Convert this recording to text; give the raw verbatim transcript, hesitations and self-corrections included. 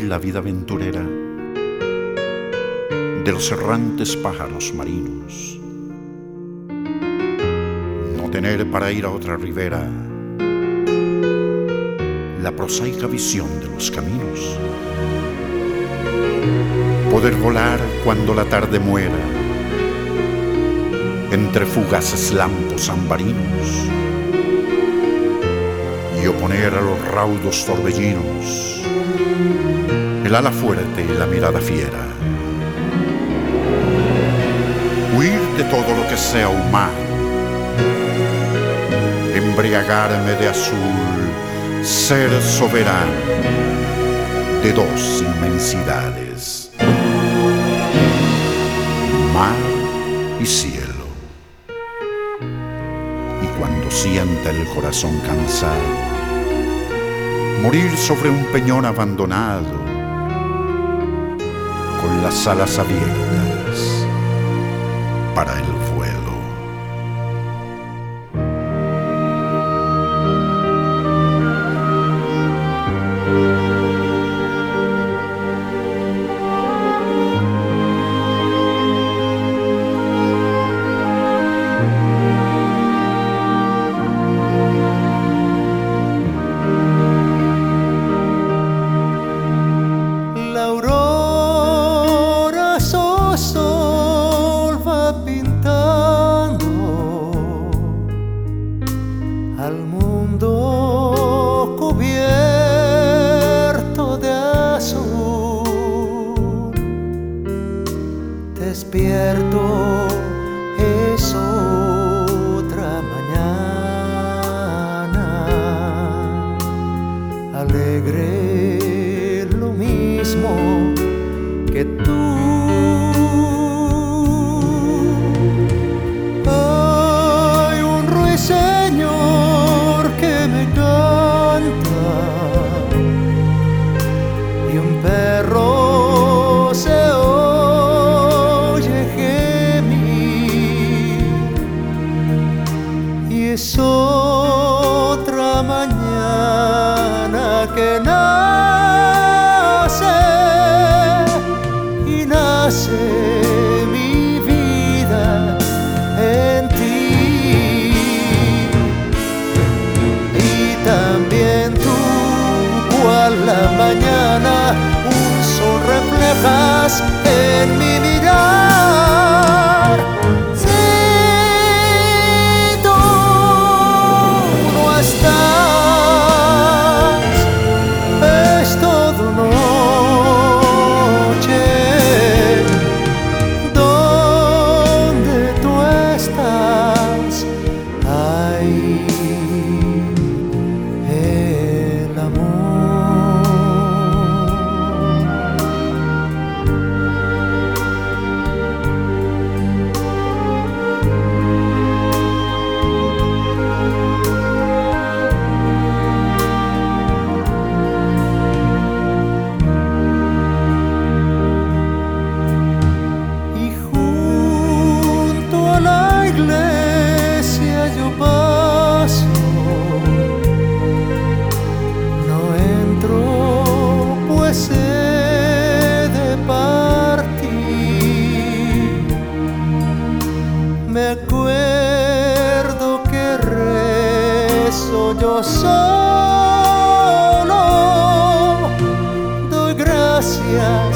la vida aventurera de los errantes pájaros marinos. No tener para ir a otra ribera la prosaica visión de los caminos. Poder volar cuando la tarde muera entre fugaces lampos ambarinos y oponer a los raudos torbellinos el ala fuerte y la mirada fiera. Huir de todo lo que sea humano, embriagarme de azul, ser soberano de dos inmensidades, mar y cielo. Y cuando sienta el corazón cansado, morir sobre un peñón abandonado, con las alas abiertas para el vuelo. Al mundo cubierto de azul, despierto es otra mañana, alegre lo mismo que tú. Y un perro se oye gemir, y es otra mañana que nace, y nace mi vida en ti, y también tú, cual la mañana, un sol reflejas en mi mirar. Si tú no estás, es todo noche. Donde tú estás, hay el amor. Y junto a la iglesia yo paso, no entro pues he de partir. Me acuerdo que rezo yo solo, doy gracias